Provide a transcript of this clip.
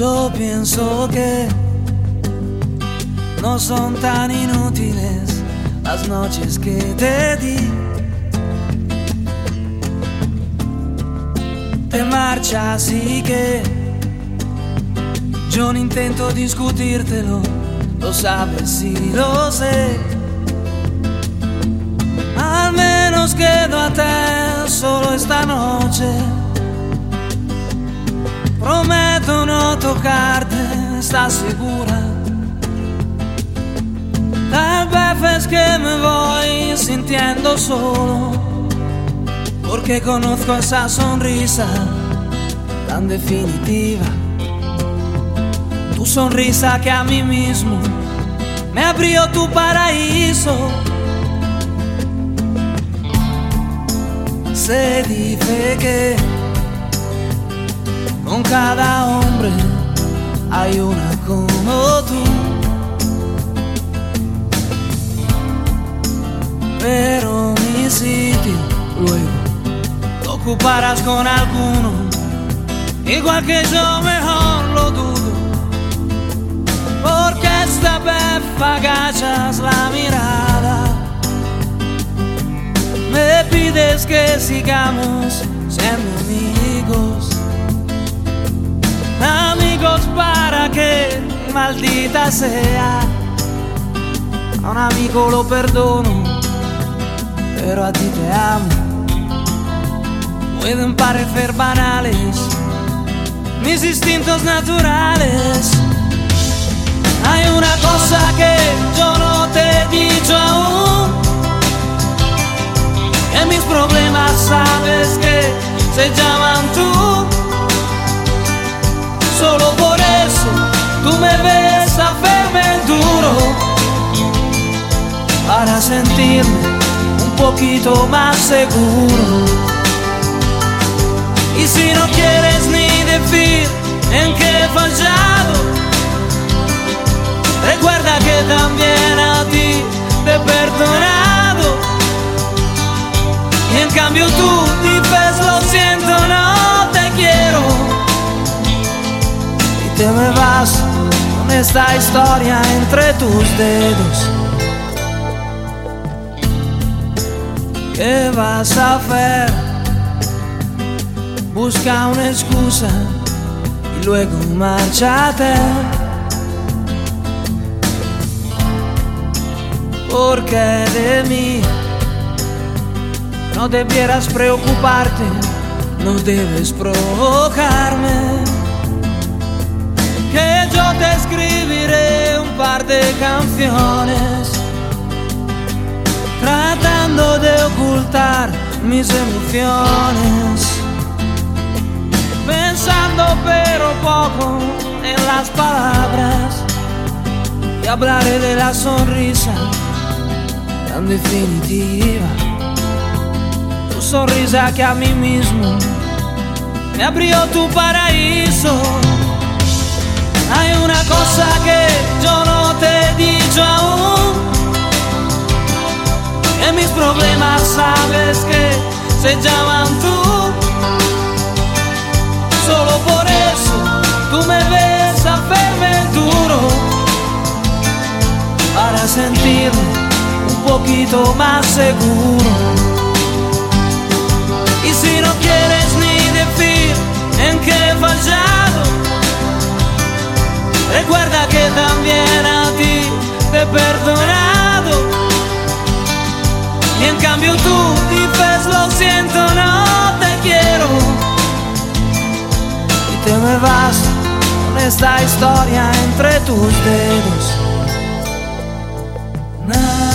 Yo pienso que no son tan inútiles las noches que te di. Te marchas y que yo no intento discutírtelo, lo sabes y lo sé. Al menos quedo a te solo esta noche. Prometo no tocarte, ¿estás segura? Tal vez es que me voy sintiendo solo, porque conozco esa sonrisa tan definitiva. Tu sonrisa que a mí mismo me abrió tu paraíso. Se dice que con cada hombre hay una como tú, pero mi sitio luego lo ocuparás con alguno, igual que yo, mejor lo dudo, porque esta vez agachas la mirada. Me pides que sigamos siendo amigos, amigos para que, maldita sea, a un amigo lo perdono, pero a ti te amo. Pueden parecer banales mis instintos naturales. Hay una cosa que yo no te he dicho aún, que mis problemas sabes que se llaman tú. Solo por eso tú me ves hacerme duro, para sentirme un poquito más seguro. Y si no quieres ni decir en qué he fallado, recuerda que también a ti te he perdonado. Y en cambio tú dices lo siento, no te quiero, y te me vas con esta historia entre tus dedos. ¿Qué vas a hacer? Busca una excusa y luego márchate, porque de mí no debieras preocuparte, no debes provocarme, que yo te escribiré un par de canciones, tratando de ocultar mis emociones, pensando pero poco en las palabras, y hablaré de la sonrisa tan definitiva. Tu sonrisa que a mí mismo me abrió tu paraíso. Hay una cosa que yo no te he dicho aún, que mis problemas sabes que se llaman tú. Solo por eso tú me ves hacerme duro, para sentirme un poquito más seguro. Y si no quieres ni decir en qué he fallado, recuerda que también a ti te he perdonado. Y en cambio tú dices lo siento, no te quiero, y te me vas con esta historia entre tus dedos.